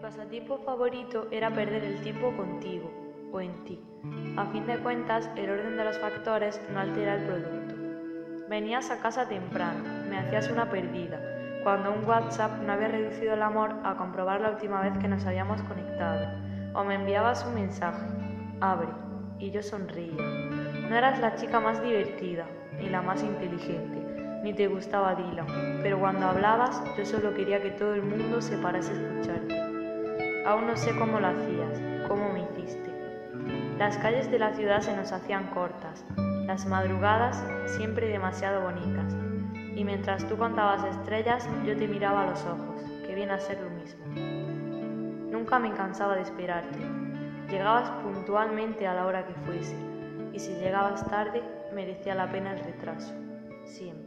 pasatiempo favorito era perder el tiempo contigo o en ti. A fin de cuentas, el orden de los factores no altera el producto. Venías a casa temprano, me hacías una perdida, cuando un WhatsApp no había reducido el amor a comprobar la última vez que nos habíamos conectado, o me enviabas un mensaje, abre, y yo sonreía. No eras la chica más divertida, ni la más inteligente, ni te gustaba Dylan, pero cuando hablabas yo solo quería que todo el mundo se parase a escucharte. Aún no sé cómo lo hacías, cómo me hiciste. Las calles de la ciudad se nos hacían cortas, las madrugadas siempre demasiado bonitas, y mientras tú contabas estrellas yo te miraba a los ojos, que viene a ser lo mismo. Nunca me cansaba de esperarte. Llegabas puntualmente a la hora que fuese, y si llegabas tarde merecía la pena el retraso, siempre.